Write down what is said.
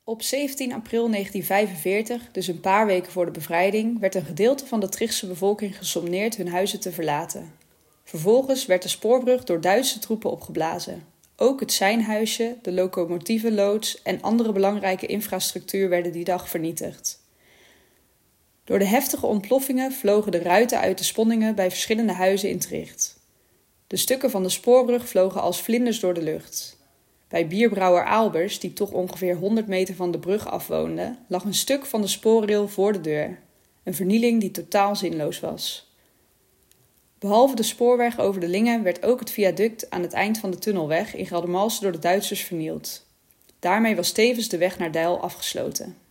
Op 17 april 1945, dus een paar weken voor de bevrijding, werd een gedeelte van de Trichtse bevolking gesommeerd hun huizen te verlaten. Vervolgens werd de spoorbrug door Duitse troepen opgeblazen. Ook het seinhuisje, de locomotievenloods en andere belangrijke infrastructuur werden die dag vernietigd. Door de heftige ontploffingen vlogen de ruiten uit de sponningen bij verschillende huizen in Tricht. De stukken van de spoorbrug vlogen als vlinders door de lucht. Bij bierbrouwer Aalbers, die toch ongeveer 100 meter van de brug afwoonde, lag een stuk van de spoorrail voor de deur. Een vernieling die totaal zinloos was. Behalve de spoorweg over de Linge werd ook het viaduct aan het eind van de tunnelweg in Geldermalsen door de Duitsers vernield. Daarmee was tevens de weg naar Deil afgesloten.